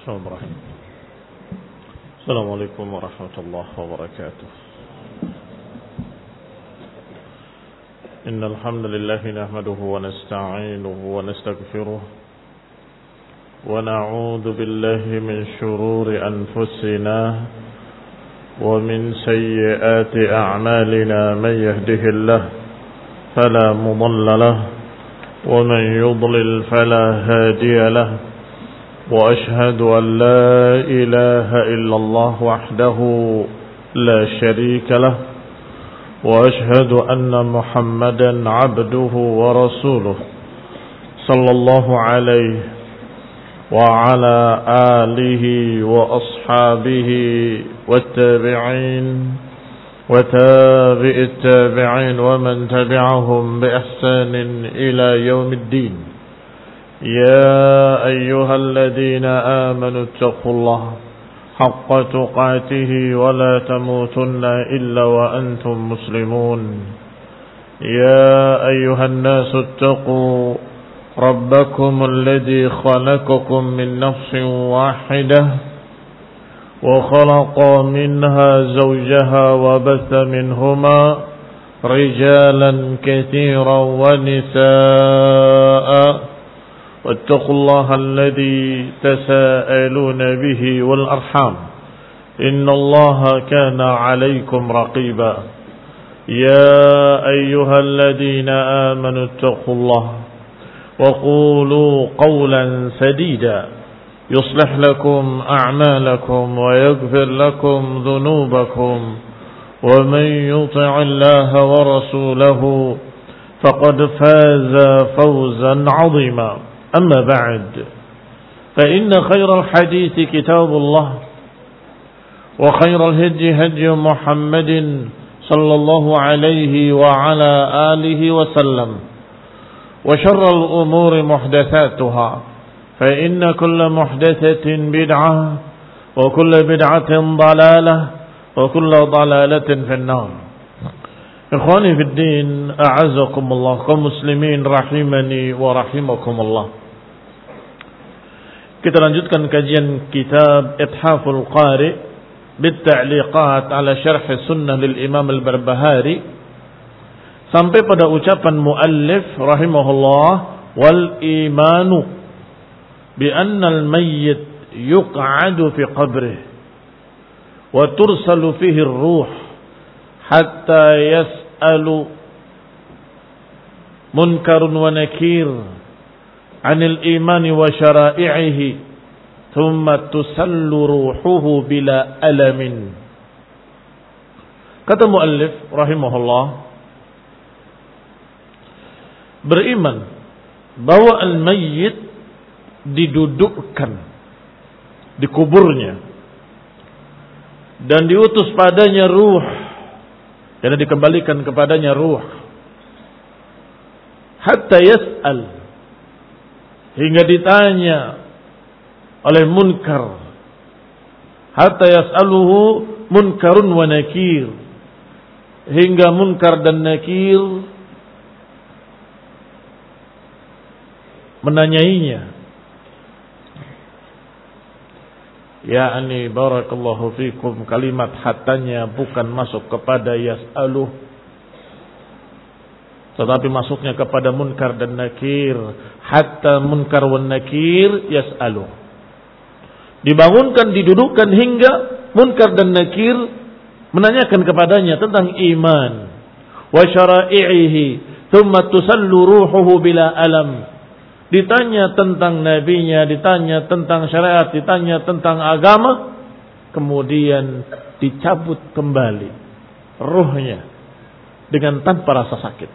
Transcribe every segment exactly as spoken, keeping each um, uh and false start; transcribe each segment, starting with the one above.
Bismillahirrahmanirrahim. Assalamualaikum warahmatullahi wabarakatuh. Innal hamdalillah nahmaduhu wa nasta'inuhu wa nastaghfiruh wa na'udzu billahi min shururi anfusina wa min sayyiati a'malina man yahdihillahu fala mudilla lahu wa man yudlil fala hadiya lahu. وأشهد أن لا إله إلا الله وحده لا شريك له وأشهد أن محمدا عبده ورسوله صلى الله عليه وعلى آله وأصحابه والتابعين وتابع التابعين ومن تبعهم بإحسان إلى يوم الدين. يا أيها الذين آمنوا اتقوا الله حق تقاته ولا تموتن إلا وأنتم مسلمون. يا أيها الناس اتقوا ربكم الذي خلقكم من نفس واحدة وخلق منها زوجها وبث منهما رجالا كثيرا ونساء واتقوا الله الذي تساءلون به والأرحام إن الله كان عليكم رقيبا. يا أيها الذين آمنوا اتقوا الله وقولوا قولا سديدا يصلح لكم أعمالكم ويغفر لكم ذنوبكم ومن يطع الله ورسوله فقد فاز فوزا عظيما. أما بعد فإن خير الحديث كتاب الله وخير الهدي هدي محمد صلى الله عليه وعلى آله وسلم وشر الأمور محدثاتها فإن كل محدثة بدعة وكل بدعة ضلالة وكل ضلالة في النار. Ikhwani fid din, a'azzakumullah, kaum muslimin rahimani wa rahimakumullah. Kita lanjutkan kajian kitab Ithaful Qari bit ta'liqat ala syarh sunnah lil Imam Al-Barbahari sampai pada ucapan muallif rahimahullah, wal imanu bi anna al mayyit yuq'adu fi qabrihi wa tursalu fihi ar-ruh hatta yas'alu munkarun wa nakir 'anil imani wa syara'ihi thumma tusallu ruhuhu bila alamin. Kata muallif rahimahullah, beriman bahwa al-mayyit didudukkan di kuburnya dan diutus padanya ruh, dan dikembalikan kepadanya ruh, hatta yas'al, hingga ditanya oleh munkar, hatta yas'aluhu munkarun wa nakir, hingga munkar dan nakir menanyainya. Ya'ni barakallahu fikum, kalimat hatanya bukan masuk kepada yas'aluh, tetapi masuknya kepada munkar dan nakir. Hatta munkar wan nakir yas'aluh, dibangunkan, didudukkan hingga munkar dan nakir menanyakan kepadanya tentang iman wa syara'ihi thumma tusallu ruhuhu bila alam. Ditanya tentang nabinya, ditanya tentang syariat, ditanya tentang agama, kemudian dicabut kembali ruhnya dengan tanpa rasa sakit.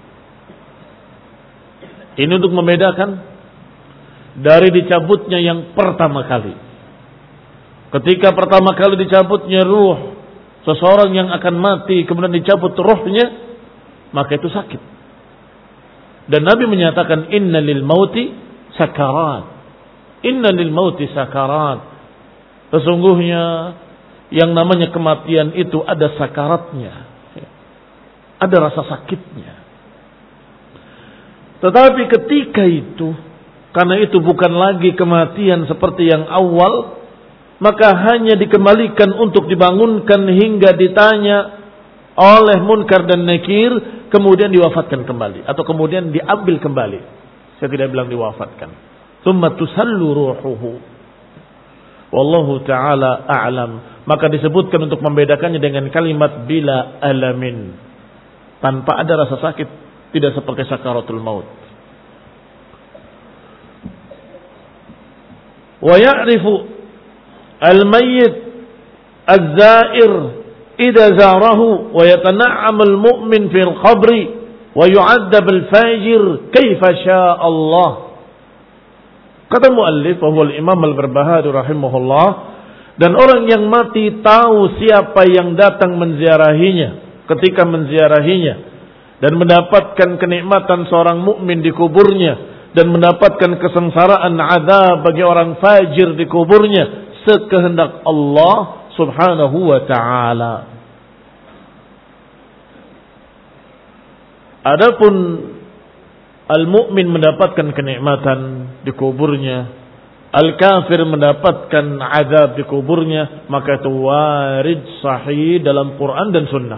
Ini untuk membedakan dari dicabutnya yang pertama kali. Ketika pertama kali dicabutnya ruh seseorang yang akan mati, kemudian dicabut ruhnya, maka itu sakit. Dan Nabi menyatakan inna lil mauti sakarat. Inna lil mauti sakarat. Sesungguhnya yang namanya kematian itu ada sakaratnya. Ada rasa sakitnya. Tetapi ketika itu, karena itu bukan lagi kematian seperti yang awal, maka hanya dikembalikan untuk dibangunkan hingga ditanya oleh munkar dan nakir, kemudian diwafatkan kembali atau kemudian diambil kembali. Saya tidak bilang diwafatkan. Tsumma tusallu ruhuhu. Wallahu taala a'lam. Maka disebutkan untuk membedakannya dengan kalimat bila alamin, tanpa ada rasa sakit, tidak seperti sakaratul maut. Wa ya'rifu al-mayyit az-za'ir idza zarahu wa yatana'am al-mu'min fil qabri wa yu'adzab al-fajir kaifa syaa Allah. Kata muallif bahwa Imam Al-Barbahari rahimahullah, dan orang yang mati tahu siapa yang datang menziarahinya ketika menziarahinya dan mendapatkan kenikmatan seorang mukmin di kuburnya dan mendapatkan kesengsaraan azab bagi orang fajir di kuburnya sekehendak Allah Subhanahu wa taala. Adapun al-mu'min mendapatkan kenikmatan di kuburnya, al-kafir mendapatkan azab di kuburnya, maka itu warid sahih dalam Quran dan Sunnah.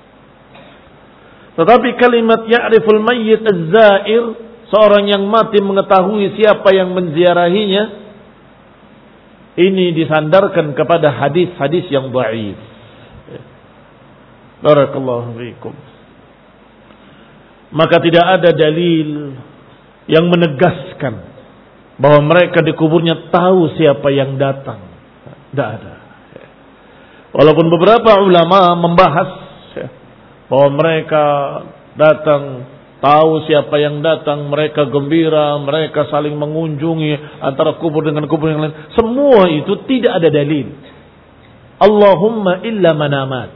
Tetapi kalimat ya'riful mayyit az-za'ir, seorang yang mati mengetahui siapa yang menziarahinya, ini disandarkan kepada hadis-hadis yang dhaif. Barakallahu fiikum. Maka tidak ada dalil yang menegaskan bahwa mereka di kuburnya tahu siapa yang datang. Tidak ada. Walaupun beberapa ulama membahas bahwa mereka datang, tahu siapa yang datang, mereka gembira, mereka saling mengunjungi antara kubur dengan kubur yang lain. Semua itu tidak ada dalil. Allahumma illa manamat.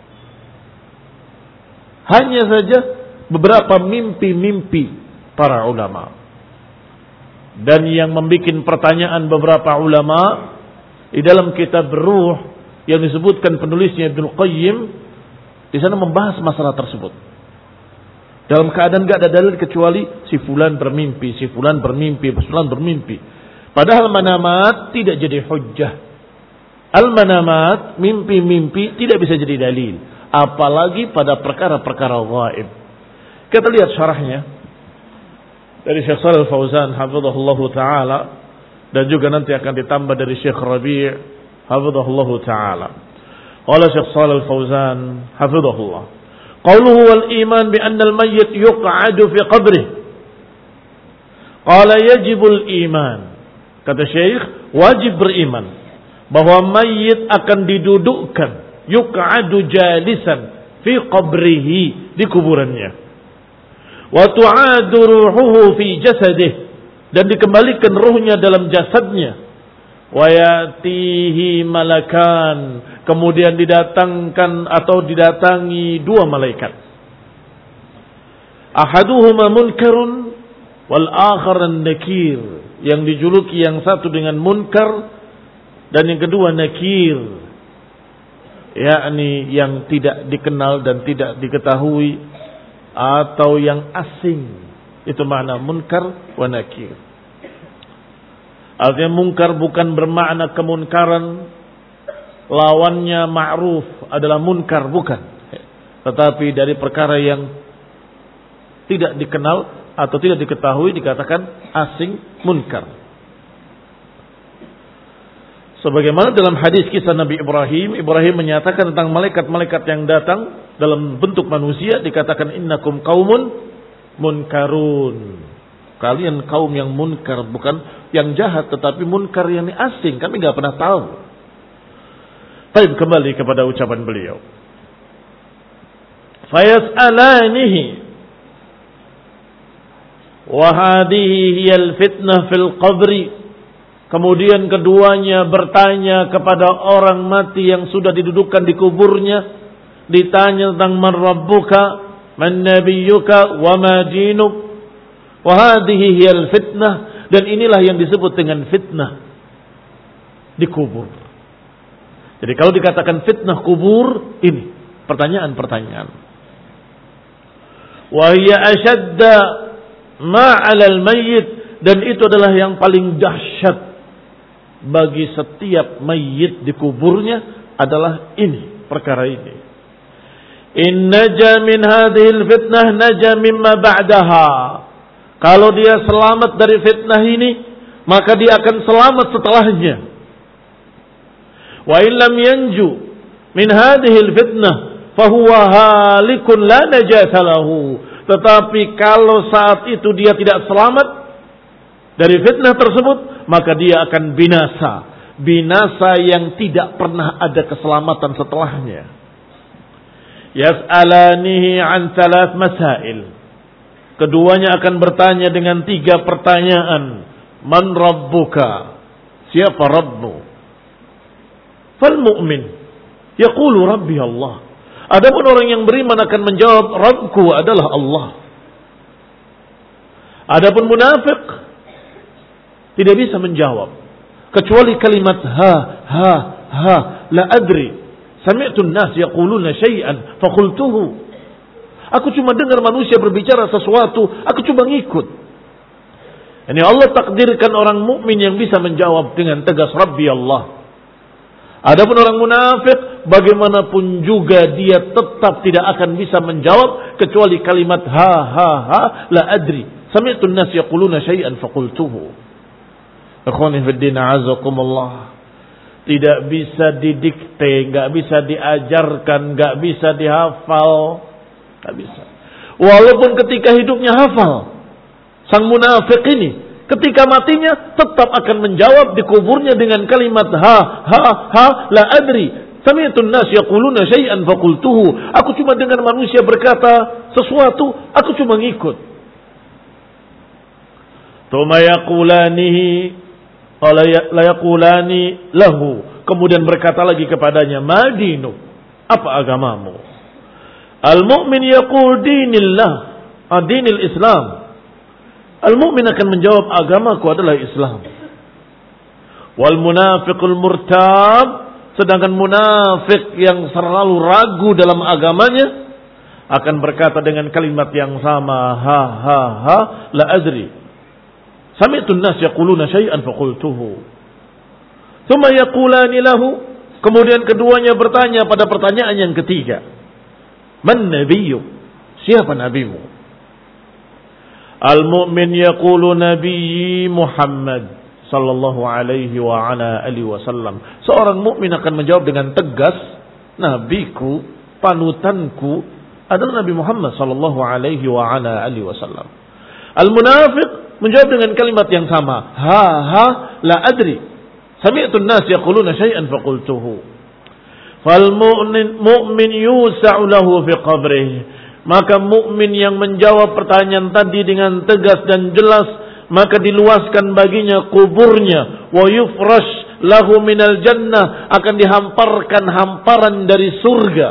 Hanya saja beberapa mimpi-mimpi para ulama. Dan yang membuat pertanyaan beberapa ulama di dalam kitab Ruh yang disebutkan penulisnya Ibnu Qayyim, di sana membahas masalah tersebut. Dalam keadaan gak ada dalil kecuali si fulan bermimpi, si fulan bermimpi, si fulan bermimpi. Padahal manamat tidak jadi hujjah. Al-manamat, mimpi-mimpi tidak bisa jadi dalil. Apalagi pada perkara-perkara ghaib. Kita lihat syarahnya dari Syekh Shalal Fauzan hafizahullah taala, dan juga nanti akan ditambah dari Syekh Rabi' hafizahullah taala. Qala Syekh Shalal Fauzan hafizahullah, qawluhu wal iman bi anna al mayyit yuq'adu fi qabrihi. Qala yajibul iman. Kata Syekh, wajib beriman bahwa mayit akan didudukkan, yuq'adu jalisan fi qabrihi, di kuburannya. Wa tu'adu ruhuhu fi jasadih, dan dikembalikan ruhnya dalam jasadnya. Wa yatihi malakan, kemudian didatangkan atau didatangi dua malaikat. Ahaduhuma munkarun wal akhar nakir, yang dijuluki yang satu dengan munkar dan yang kedua nakir, yakni yang tidak dikenal dan tidak diketahui atau yang asing. Itu makna munkar wa nakir. Artinya munkar bukan bermakna kemunkaran, lawannya ma'ruf adalah munkar, bukan. Tetapi dari perkara yang tidak dikenal atau tidak diketahui dikatakan asing, munkar. Sebagaimana dalam hadis kisah Nabi Ibrahim, Ibrahim menyatakan tentang malaikat-malaikat yang datang dalam bentuk manusia, dikatakan innakum qaumun munkarun. Kalian kaum yang munkar, bukan yang jahat, tetapi munkar yang asing, kami enggak pernah tahu. Baik, kembali kepada ucapan beliau. Fayas'alanihi wa hadhihi hiyal fitnah fil qabri. Kemudian keduanya bertanya kepada orang mati yang sudah didudukkan di kuburnya, ditanya tentang man rabbuka, man nabiyyuka, wa ma dinuk. Wa hadhihi hiyal fitnah, dan inilah yang disebut dengan fitnah di kubur. Jadi kalau dikatakan fitnah kubur, ini pertanyaan-pertanyaan. Wa hiya ashadda ma 'alal mayyit, dan itu adalah yang paling dahsyat bagi setiap mayit di kuburnya adalah ini, perkara ini. In naja min hadhil fitnah naja mimma ba'daha. Kalau dia selamat dari fitnah ini, maka dia akan selamat setelahnya. Wa illam yanju min hadhil fitnah fahuwa halikun la najata lahu. Tetapi kalau saat itu dia tidak selamat dari fitnah tersebut, maka dia akan binasa. Binasa yang tidak pernah ada keselamatan setelahnya. Yas'alanihi an thalath masail. Keduanya akan bertanya dengan tiga pertanyaan. Man rabbuka? Siapa Rabbmu? Fal mu'min yaqulu Rabbi Allah. Adapun orang yang beriman akan menjawab, Rabbku adalah Allah. Adapun munafik tidak bisa menjawab kecuali kalimat ha ha ha la adri sami'tu an-nas yaquluna syai'an fa qultuhu. Aku cuma dengar manusia berbicara sesuatu, aku cuma ngikut. Ini Allah takdirkan orang mukmin yang bisa menjawab dengan tegas Rabbi Allah. Adapun orang munafik, bagaimanapun juga dia tetap tidak akan bisa menjawab kecuali kalimat ha ha ha la adri sami'tu an-nas yaquluna syai'an fa qultuhu. Ikhwani fi din a'azakumullah. Tidak bisa didikte, enggak bisa diajarkan, enggak bisa dihafal, enggak bisa. Walaupun ketika hidupnya hafal, sang munafik ini ketika matinya tetap akan menjawab di kuburnya dengan kalimat ha ha ha la adri sami'tu an-nas yaquluna syai'an fa qultuhu. Aku cuma dengar manusia berkata sesuatu, aku cuma ngikut. Tsumma yaqulanihi la yaqulani lahu. Kemudian berkata lagi kepadanya, madinu, apa agamamu? Al-mu'min yaqul dinillah, dinil Islam. Al-mu'min akan menjawab, agamaku adalah Islam. Wal munafiqul murtab, sedangkan munafik yang selalu ragu dalam agamanya akan berkata dengan kalimat yang sama, ha ha ha la adri sami'tu an-nas yaquluna syai'an fa qultuhu. Tsumma yaqulani lahu, kemudian keduanya bertanya pada pertanyaan yang ketiga, man nabiyyu? Siapa nabimu? Al-mu'min yaqulu nabiyyi Muhammad sallallahu alaihi wa ala alihi wasallam. Seorang mukmin akan menjawab dengan tegas, nabiku, panutanku adalah Nabi Muhammad sallallahu alaihi wa ala alihi wasallam. Al-munafiq menjawab dengan kalimat yang sama, ha ha la adri sami'tu an-nas yaquluna syai'an fa qultuhu. Fal mu'min mu'min yusa'u lahu fi qabrihi. Maka mukmin yang menjawab pertanyaan tadi dengan tegas dan jelas, maka diluaskan baginya kuburnya, wa yufrash lahu minal jannah, akan dihamparkan hamparan dari surga,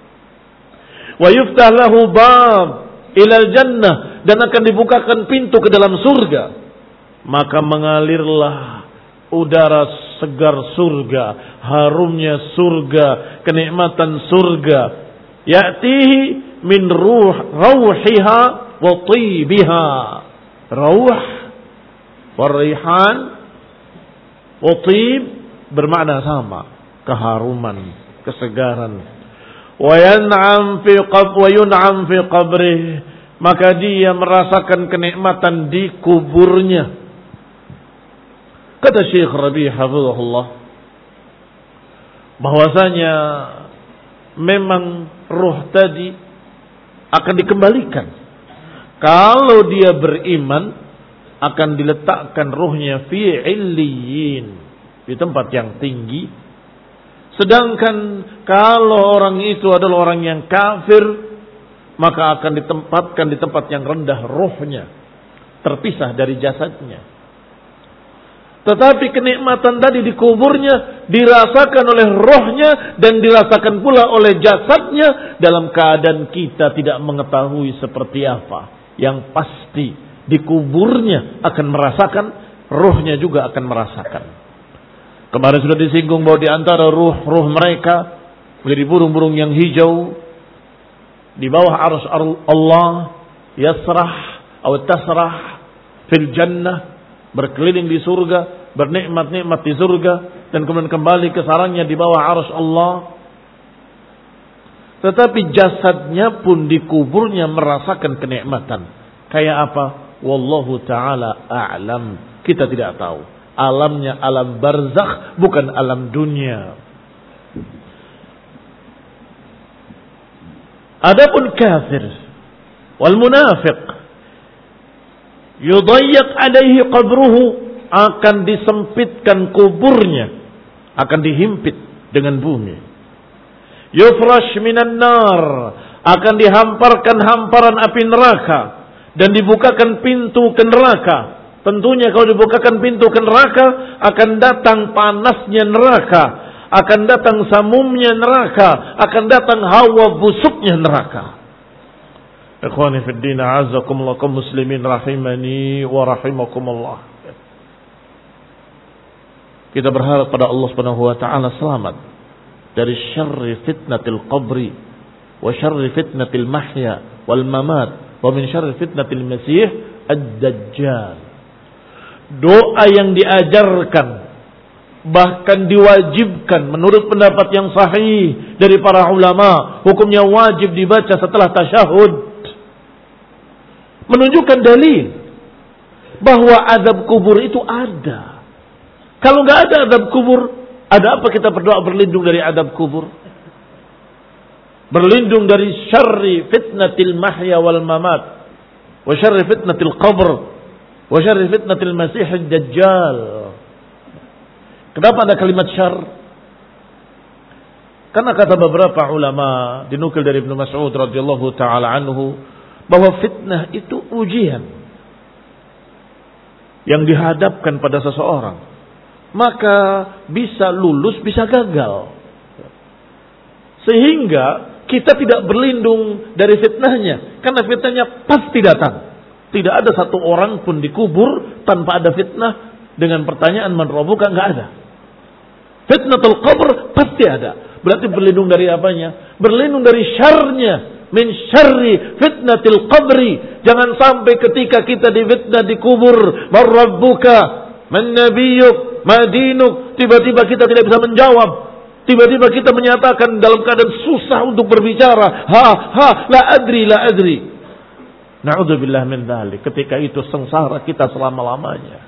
wa yuftah lahu bab ilal jannah, dan akan dibukakan pintu ke dalam surga. Maka mengalirlah udara segar surga, harumnya surga, kenikmatan surga. Ya'tihi min ruh rauhiha wa tibiha. Rauh warrihan wa tib bermakna sama, keharuman, kesegaran. Wa yan'am fi qab wa yun'am fi qabrih, maka dia merasakan kenikmatan di kuburnya. Kata Syekh Rabi' hafizahullah, bahwasanya memang ruh tadi akan dikembalikan. Kalau dia beriman, akan diletakkan ruhnya fi illiyin, di tempat yang tinggi. Sedangkan kalau orang itu adalah orang yang kafir, maka akan ditempatkan di tempat yang rendah ruhnya, terpisah dari jasadnya. Tetapi kenikmatan tadi di kuburnya dirasakan oleh rohnya dan dirasakan pula oleh jasadnya, dalam keadaan kita tidak mengetahui seperti apa. Yang pasti di kuburnya akan merasakan, rohnya juga akan merasakan. Kemarin sudah disinggung bahwa di antara ruh-ruh mereka menjadi burung-burung yang hijau di bawah arsy Allah, yasrah atau tasrah fil jannah, berkeliling di surga bernikmat-nikmat di surga, dan kemudian kembali ke sarangnya di bawah arsy Allah. Tetapi jasadnya pun dikuburnya merasakan kenikmatan. Kayak apa? Wallahu ta'ala a'lam. Kita tidak tahu. Alamnya alam barzakh, bukan alam dunia. Adapun kafir wal munafiq, yudayyak alaihi qabruhu, akan disempitkan kuburnya, akan dihimpit dengan bumi. Yufrash minan nar, akan dihamparkan hamparan api neraka dan dibukakan pintu ke neraka. Tentunya kalau dibukakan pintu ke neraka akan datang panasnya neraka, akan datang samumnya neraka, akan datang hawa busuknya neraka. Ikhwani fid din, a'azzakumullah kaum muslimin rahimani wa rahimakumullah. Kita berharap pada Allah Subhanahu wa taala selamat dari syarri fitnatil qabri wa syarri fitnatil mahya wal mamat wa min syarri fitnatil masih ad-dajjal. Doa yang diajarkan, bahkan diwajibkan menurut pendapat yang sahih dari para ulama, hukumnya wajib dibaca setelah tasyahud, menunjukkan dalil bahwa azab kubur itu ada. Kalau nggak ada azab kubur, ada apa kita berdoa berlindung dari azab kubur? Berlindung dari syarri fitnatil mahya wal mamat wa syarri fitnatil qabr wa syarri fitnatil masih ad-dajjal. Kenapa ada kalimat syar? Karena kata beberapa ulama, dinukil dari Ibnu Mas'ud radhiyallahu taala anhu, bahwa fitnah itu ujian yang dihadapkan pada seseorang, maka bisa lulus, bisa gagal. Sehingga kita tidak berlindung dari fitnahnya, karena fitnahnya pasti datang. Tidak ada satu orang pun dikubur tanpa ada fitnah dengan pertanyaan man rabbuka, enggak ada. Fitnatul qabr pasti ada. Berarti berlindung dari apanya? Berlindung dari syarnya. Min syarri fitnatil qabri. Jangan sampai ketika kita difitnah di kubur, man rabbuka, man nabiyyuk, ma dinuk, tiba-tiba kita tidak bisa menjawab. Tiba-tiba kita menyatakan dalam keadaan susah untuk berbicara, ha ha la adri la adri. Na'udzubillah min dzalik. Ketika itu sengsara kita selama-lamanya.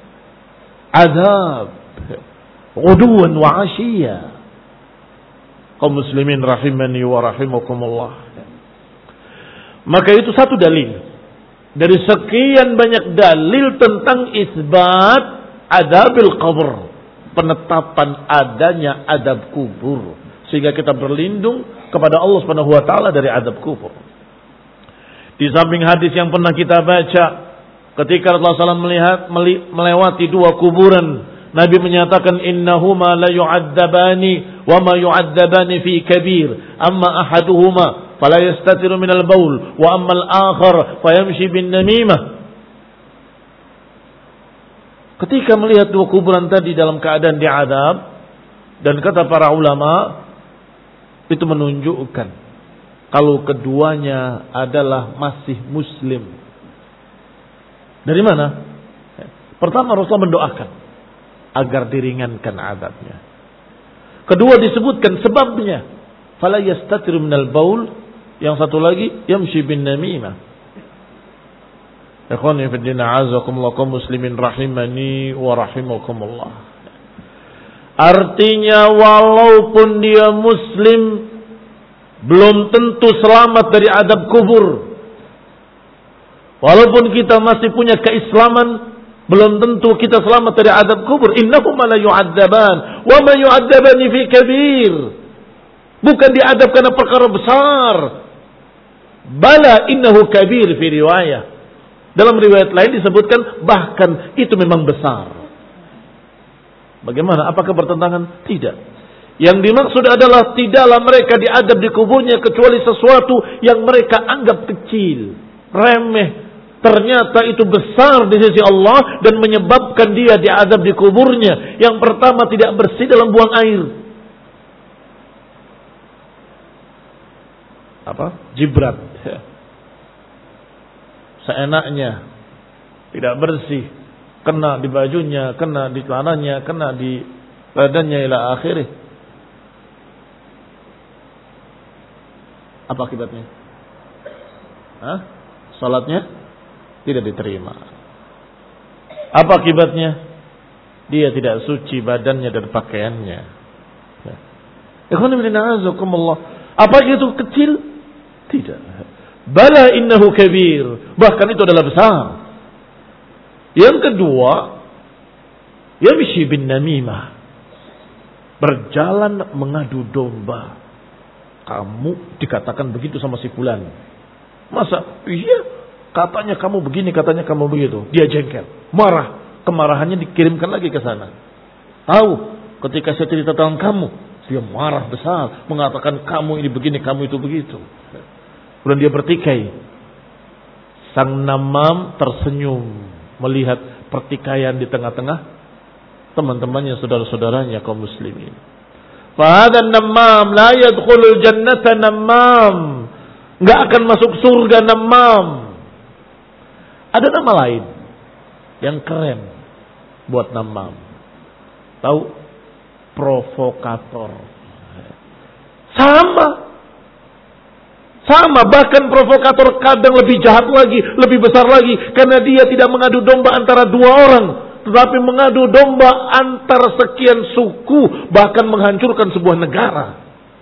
Azab ghuduwan wa 'ashiyya. Kaum muslimin rahimani wa rahimakumullah. Maka itu satu dalil dari sekian banyak dalil tentang isbat adabil qabr, penetapan adanya adab kubur, sehingga kita berlindung kepada Allah Subhanahu wa taala dari adab kubur. Di samping hadis yang pernah kita baca, ketika Rasulullah shallallahu alaihi wasallam melihat melewati dua kuburan, Nabi menyatakan innahuma la yu'adzabani wa ma yu'adzabani fi kabir, amma ahaduhuma fala yastatiru min al-baul wa amma al-akhar fayamshi bin namimah. Ketika melihat dua kuburan tadi dalam keadaan diadab, dan kata para ulama itu menunjukkan kalau keduanya adalah masih muslim. Dari mana? Pertama, Rasulullah mendoakan agar diringankan azabnya. Kedua, disebutkan sebabnya. Fala yastatiru minal baul. Yang satu lagi, yamshi bin namimah. Ikhwani fi din, a'azakumullah kaum muslimin rahimani wa rahimakumullah. Artinya walaupun dia muslim, belum tentu selamat dari adab kubur. Walaupun kita masih punya keislaman, belum tentu kita selamat dari adab kubur. Innahum la yu'adzaban wa ma yu'adzabani fi kabir. Bukan diadab karena perkara besar. Bala innahu kabir fi riwayah. Dalam riwayat lain disebutkan bahkan itu memang besar. Bagaimana? Apakah bertentangan? Tidak. Yang dimaksud adalah tidaklah mereka diadab di kuburnya kecuali sesuatu yang mereka anggap kecil, remeh. Ternyata itu besar di sisi Allah dan menyebabkan dia diadab di kuburnya. Yang pertama, tidak bersih dalam buang air. Apa? Jibrat. Seenaknya. Tidak bersih. kena di bajunya, kena di celananya, kena di badannya ila akhirih. Apa akibatnya? Hah? Salatnya tidak diterima. Apa akibatnya? Dia tidak suci badannya dan pakaiannya. Ikhwan fillah azakumullah. Apa itu kecil? Tidak. Bala innahu kabir. Bahkan itu adalah besar. Yang kedua, yamshi bin namimah. Berjalan mengadu domba. Kamu dikatakan begitu sama si fulan. Masa? Iya, katanya kamu begini, katanya kamu begitu. Dia jengkel, marah. Kemarahannya dikirimkan lagi ke sana. Tahu, ketika saya cerita tentang kamu, dia marah besar, mengatakan kamu ini begini, kamu itu begitu. Kemudian dia bertikai. Sang namam tersenyum melihat pertikaian di tengah-tengah teman-temannya, saudara-saudaranya kaum muslimin. Fahadha namam la yadkhulul jannata namam. Enggak akan masuk surga namam. Ada nama lain yang keren buat namam. Tahu? Provokator. Sama. Sama, bahkan provokator kadang lebih jahat lagi, lebih besar lagi. Karena dia tidak mengadu domba antara dua orang, tetapi mengadu domba antara sekian suku, bahkan menghancurkan sebuah negara.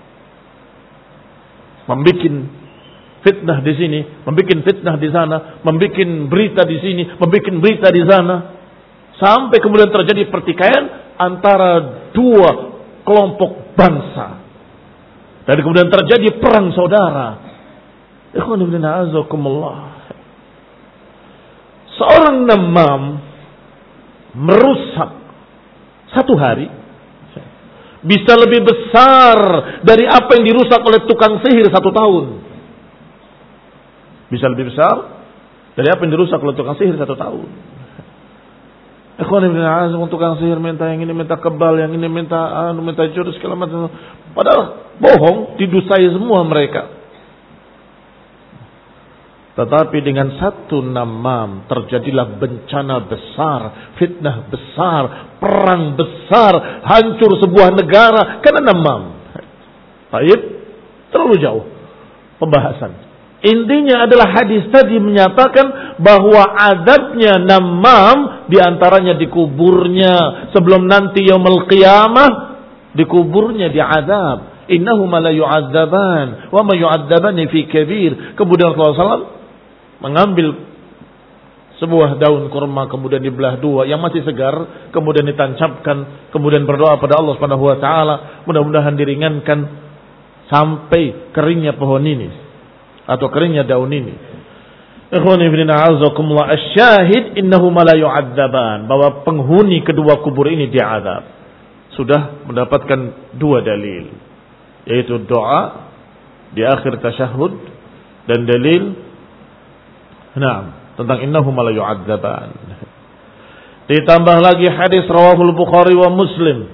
Membikin fitnah di sini, membikin fitnah di sana, membikin berita di sini, membikin berita di sana. Sampai kemudian terjadi pertikaian antara dua kelompok bangsa. Dan kemudian terjadi perang saudara. Ikhwan fillah azakumullah. Seorang namam merusak satu hari bisa lebih besar dari apa yang dirusak oleh tukang sihir satu tahun. Bisa lebih besar dari apa yang dirusak oleh tukang sihir satu tahun. Ikhwan fillah azakumullah, tukang sihir minta yang ini, minta kebal, yang ini minta anu, minta jurus segala macam. Padahal bohong, didusai semua mereka. Tetapi dengan satu namam terjadilah bencana besar, fitnah besar, perang besar, hancur sebuah negara karena namam. Baik, terlalu jauh pembahasan. Intinya adalah hadis tadi menyatakan bahwa adabnya namam diantaranya di kuburnya sebelum nanti yaumul qiyamah, di kuburnya diazab. Innahuma la yu'adzaban wa ma yu'adzabani fi kabir. Kemudian Rasulullah sallallahu alaihi wasallam mengambil sebuah daun kurma kemudian dibelah dua yang masih segar, kemudian ditancapkan, kemudian berdoa pada Allah Subhanahu wa taala, mudah-mudahan diringankan sampai keringnya pohon ini atau keringnya daun ini. Ikhwani fillah azakumullah, asyahid innahuma la yu'adzaban, bahwa penghuni kedua kubur ini diazab. Sudah mendapatkan dua dalil, yaitu doa di akhir tasyahud dan dalil nah, tentang innahum la yu'adzaban. Ditambah lagi hadis rawahul Bukhari wa Muslim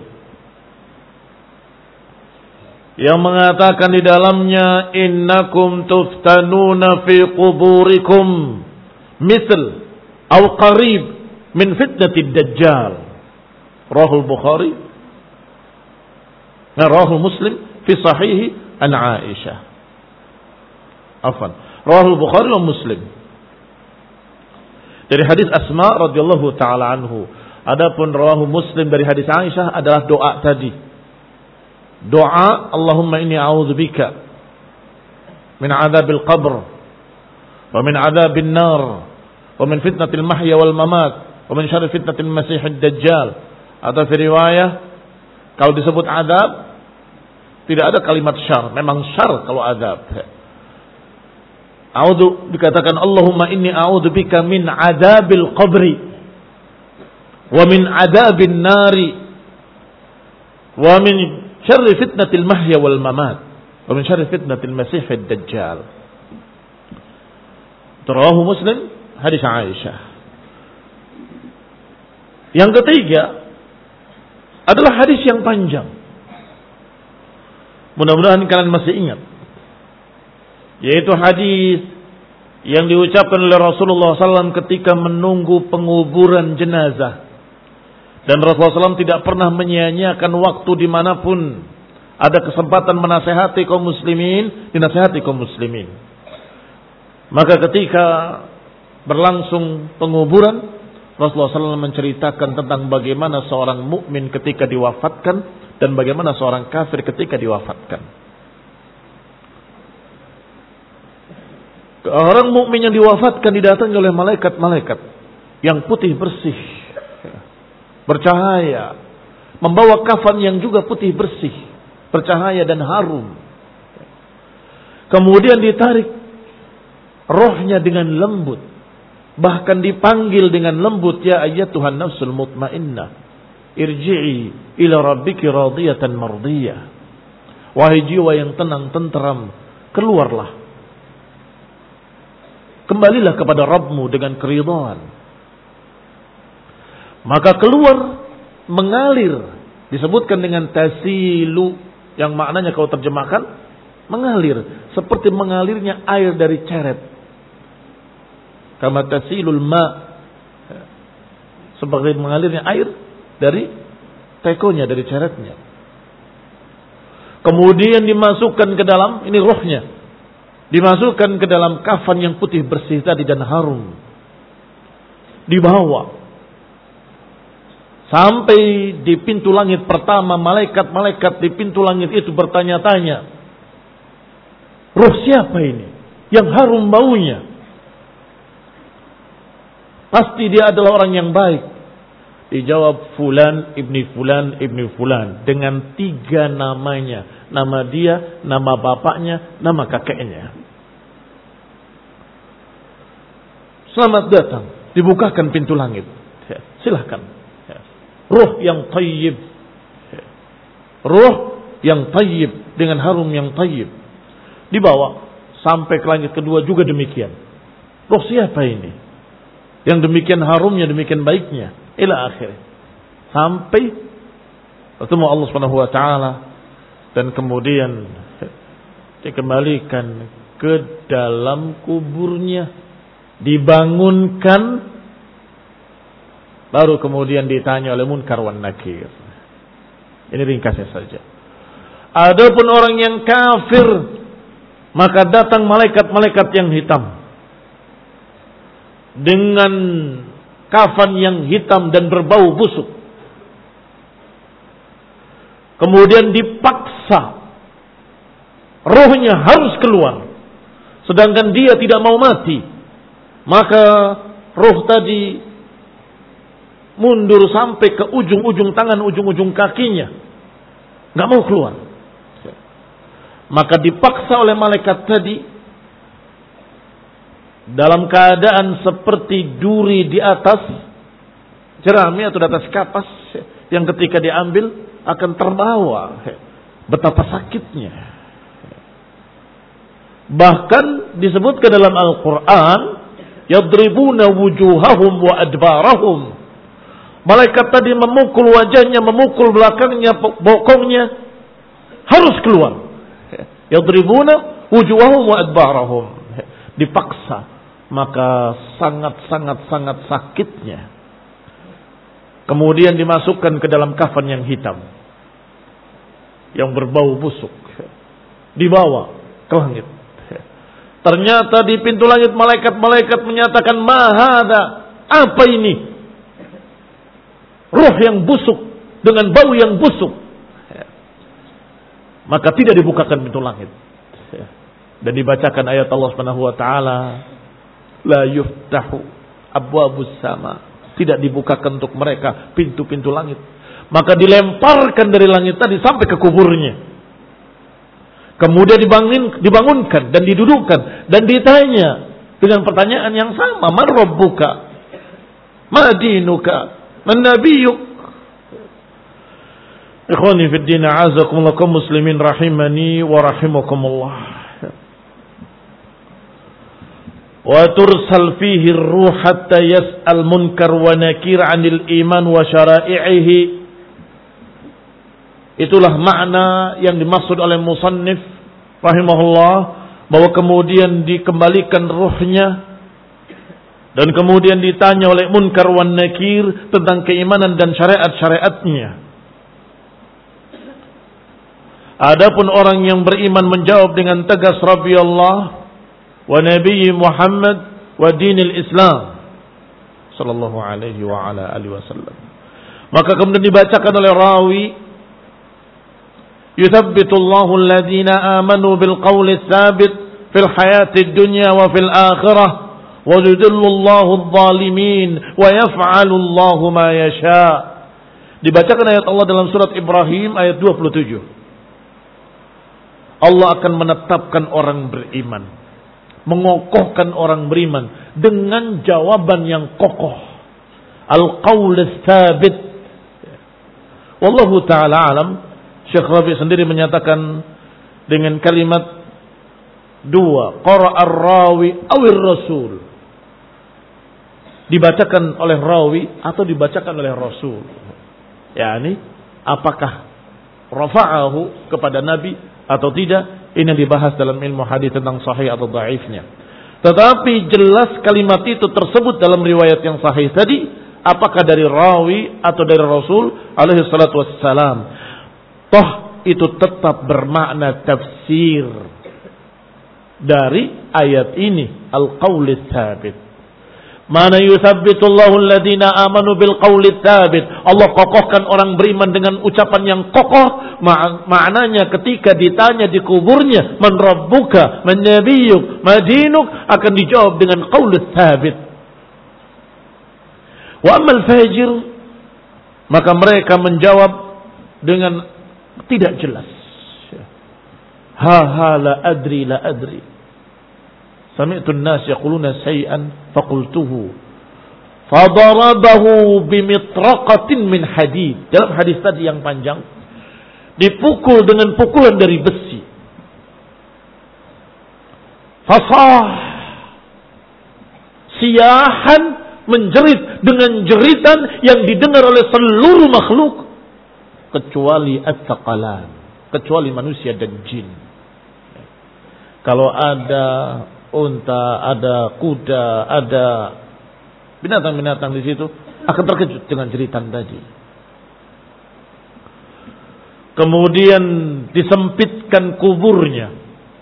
yang mengatakan di dalamnya innakum tuftanuna fi quburikum misl aw qarib min fitnatid dajjal. Rawahul Bukhari wa rawahul Muslim fi sahih an Aisyah. Afwan, rawahul Bukhari wa Muslim dari hadis Asma radhiyallahu taala anhu. Adapun rawahu Muslim dari hadis Aisyah adalah doa tadi. Doa Allahumma inni a'udzubika min 'adzabil qabr wa min 'adzabil nar wa min fitnatil mahya wal mamat wa min syarri fitnatil masiihid dajjal. Atau fi riwayah kalau disebut azab tidak ada kalimat syar, memang syar kalau azab. A'udzu dikatakan Allahumma inni a'udzubika min 'adzabil qabri wa min 'adzabin nari wa min syarri fitnatil mahya wal mamat wa min syarri fitnatil masiihid dajjal. Rawahu Muslim hadis Aisyah. Yang ketiga adalah hadis yang panjang. Mudah-mudahan kalian masih ingat, yaitu hadis yang diucapkan oleh Rasulullah sallallahu alaihi wasallam ketika menunggu penguburan jenazah. Dan Rasulullah sallallahu alaihi wasallam tidak pernah menyia-nyiakan waktu dimanapun ada kesempatan menasehati kaum muslimin, dinasehati kaum muslimin. Maka ketika berlangsung penguburan, Rasulullah sallallahu alaihi wasallam menceritakan tentang bagaimana seorang mukmin ketika diwafatkan dan bagaimana seorang kafir ketika diwafatkan. Orang mukmin yang diwafatkan didatangi oleh malaikat-malaikat yang putih bersih, bercahaya, membawa kafan yang juga putih bersih, bercahaya dan harum. Kemudian ditarik rohnya dengan lembut, bahkan dipanggil dengan lembut, ya ayyatuhan nafsul mutmainnah, irji'i ila rabbiki radiyatan mardiyah. Wahai jiwa yang tenang tenteram, keluarlah, kembalilah kepada Rabbmu dengan keridhaan. Maka keluar, mengalir, disebutkan dengan tasilu, yang maknanya kalau terjemahkan mengalir, seperti mengalirnya air dari ceret. Kama tasilul ma, seperti mengalirnya air dari tekonya, dari ceretnya. Kemudian dimasukkan ke dalam, ini rohnya, dimasukkan ke dalam kafan yang putih bersih tadi dan harum. Dibawa sampai di pintu langit pertama. Malaikat-malaikat di pintu langit itu bertanya-tanya, roh siapa ini yang harum baunya? Pasti dia adalah orang yang baik. Dijawab, fulan ibni fulan ibni fulan, dengan tiga namanya. Nama dia, nama bapaknya, nama kakeknya. Selamat datang, dibukakan pintu langit. Ya, silahkan. Ya. Ruh yang tayyib. Ya. Ruh yang tayyib dengan harum yang tayyib. Dibawa sampai ke langit kedua juga demikian. Ruh siapa ini? Yang demikian harumnya, demikian baiknya. Ila akhir. Sampai bertemu Allah Subhanahu wa taala dan kemudian dikembalikan ke dalam kuburnya, dibangunkan, baru kemudian ditanya oleh Munkar wan Nakir. Ini ringkasnya saja. Adapun orang yang kafir, maka datang malaikat-malaikat yang hitam dengan kafan yang hitam dan berbau busuk. Kemudian dipaksa, rohnya harus keluar, sedangkan dia tidak mau mati. Maka roh tadi mundur sampai ke ujung-ujung tangan, ujung-ujung kakinya, nggak mau keluar. Maka dipaksa oleh malaikat tadi dalam keadaan seperti duri di atas jerami atau di atas kapas, yang ketika diambil akan terbawa. Betapa sakitnya. Bahkan disebutkan dalam Al-Quran, yadribuna wujuhahum wa adbarahum. Malaikat tadi memukul wajahnya, memukul belakangnya, bokongnya, harus keluar. Yadribuna wujuhahum wa adbarahum. Dipaksa, maka sangat-sangat-sangat sakitnya. Kemudian dimasukkan ke dalam kafan yang hitam, yang berbau busuk, dibawa ke langit. Ternyata di pintu langit malaikat-malaikat menyatakan, mahada, apa ini? Ruh yang busuk dengan bau yang busuk. Maka tidak dibukakan pintu langit. Dan dibacakan ayat Allah Subhanahu wa taala, la yuftahu abwabus sama, tidak dibukakan untuk mereka pintu-pintu langit. Maka dilemparkan dari langit tadi sampai ke kuburnya. Kemudian dibangun, dibangunkan dan didudukkan dan ditanya dengan pertanyaan yang sama, man rabbuka, ma dinuka, man nabiyyuk. Ikhwani fid din, a'azakumullah kaum muslimin rahimani wa rahimakumullah. Wa tursal fihi ar-ruh hatta yas'al munkar wa nakir 'anil iman wa syara'ihi. Itulah makna yang dimaksud oleh musannif rahimahullah, bahwa kemudian dikembalikan ruhnya dan kemudian ditanya oleh Munkar wan Nakir tentang keimanan dan syariat-syariatnya. Adapun orang yang beriman menjawab dengan tegas Rabbi Allah wa Nabi Muhammad wa dinil Islam sallallahu alaihi wa ala alihi wasallam, maka kemudian dibacakan oleh rawi, yuthabbitu Allahu alladhina amanu bil qawli tsabit fil hayatid dunya wa fil akhirah wa yudillu Allahu adh-dhalimin wa yaf'alu Allahu ma yasha. Dibacakan ayat Allah dalam surat Ibrahim ayat dua puluh tujuh. Allah akan menetapkan orang beriman, mengokohkan orang beriman dengan jawaban yang kokoh, al-qaul tsabit. Wallahu taala alam. Syekh Rabi sendiri menyatakan dengan kalimat dua, qara'a ar-rawi awir rasul, dibacakan oleh rawi atau dibacakan oleh rasul, yakni apakah rafa'ahu kepada nabi atau tidak. Ini yang dibahas dalam ilmu hadis tentang sahih atau dhaifnya. Tetapi jelas kalimat itu tersebut dalam riwayat yang sahih tadi, apakah dari rawi atau dari Rasul alaihi salatu wassalam, toh itu tetap bermakna tafsir dari ayat ini, al-qaul tsabit. Mana yuthabbitu Allahu alladhina amanu bil qauli tsabit. Allah kokohkan orang beriman dengan ucapan yang kokoh. Maknanya ketika ditanya di kuburnya, man rabbuka, man nabiyyuk, ma dinuk, akan dijawab dengan qaul tsabit. Wa ammal fajir, maka mereka menjawab dengan tidak jelas. Ha ha la adri la adri. Sami'tu an-nas yaquluna shay'an faqultuhu fadarabahu bimitraqatin min hadid. Dalam hadis tadi yang panjang, dipukul dengan pukulan dari besi. Fasah, siyahan, menjerit dengan jeritan yang didengar oleh seluruh makhluk kecuali at-taqalan, kecuali manusia dan jin. Kalau ada unta, ada kuda, ada binatang-binatang di situ, akan terkejut dengan jeritan tadi. Kemudian disempitkan kuburnya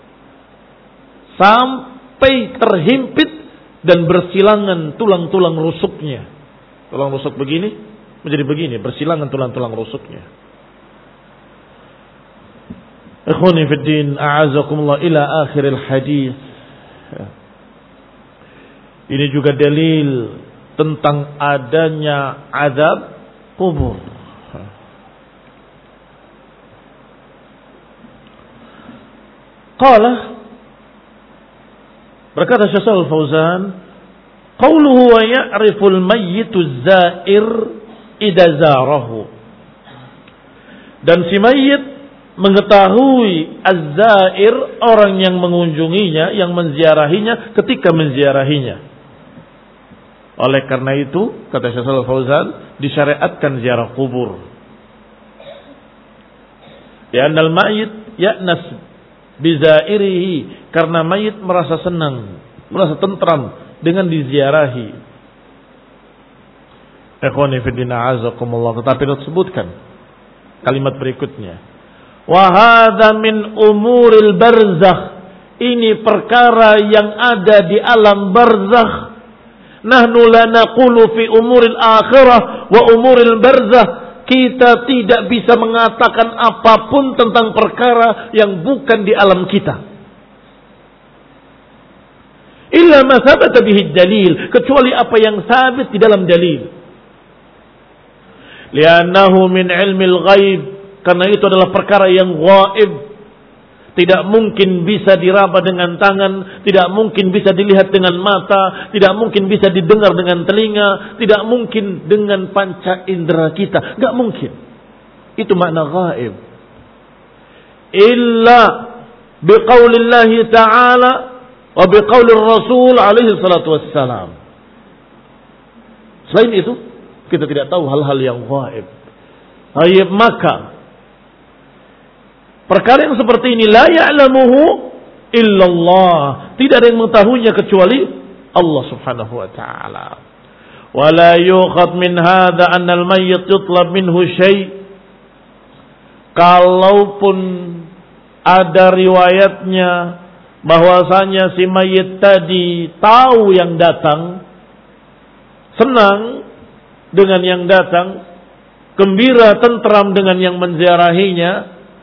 sampai terhimpit dan bersilangan tulang-tulang rusuknya. Tulang rusuk begini menjadi begini, bersilangan tulang-tulang rusuknya. Ikhwani fid din, a'azakumullah, ila akhiril hadis. Ini juga dalil tentang adanya azab kubur. Qala, berkata Syekh Al-Fauzan, qauluhu wa ya'riful mayyitu az-za'ir idza zarahu. Dan si mayit mengetahui az-za'ir, orang yang mengunjunginya, yang menziarahinya ketika menziarahinya. Oleh karena itu, kata Syekh Al-Fauzan, disyariatkan ziarah kubur. Li'anna al-mayyit ya'nas bizairihi, karena mayit merasa senang, merasa tentram dengan diziarahi. Ikhwani fi din, a'azakumullah. Tetapi disebutkan kalimat berikutnya, wa hadza min umuril barzakh, ini perkara yang ada di alam barzakh. Nahnu la naqulu fi umuril akhirah wa umuril barzakh, kita tidak bisa mengatakan apapun tentang perkara yang bukan di alam kita. Illa ma sabata bihi dalil, kecuali apa yang sabit di dalam dalil. Li'annahu min ilmil ghaib, karena itu adalah perkara yang ghaib, tidak mungkin bisa diraba dengan tangan, tidak mungkin bisa dilihat dengan mata, tidak mungkin bisa didengar dengan telinga, tidak mungkin dengan panca indera kita, enggak mungkin. Itu makna ghaib. Illa biqaulillahi ta'ala wa biqaulir Rasul alaihi salatu wassalam. Selain itu, kita tidak tahu hal-hal yang ghaib. Ghaib, maka perkara yang seperti ini la ya'lamuhu illallah. Tidak ada yang mengetahuinya kecuali Allah Subhanahu wa taala. Wala yukhad min hadza anna al-mayyit yutlab minhu syai'. Kalaupun ada riwayatnya bahwasanya si mayit tadi tahu yang datang, senang dengan yang datang, gembira, tentram dengan yang menziarahinya,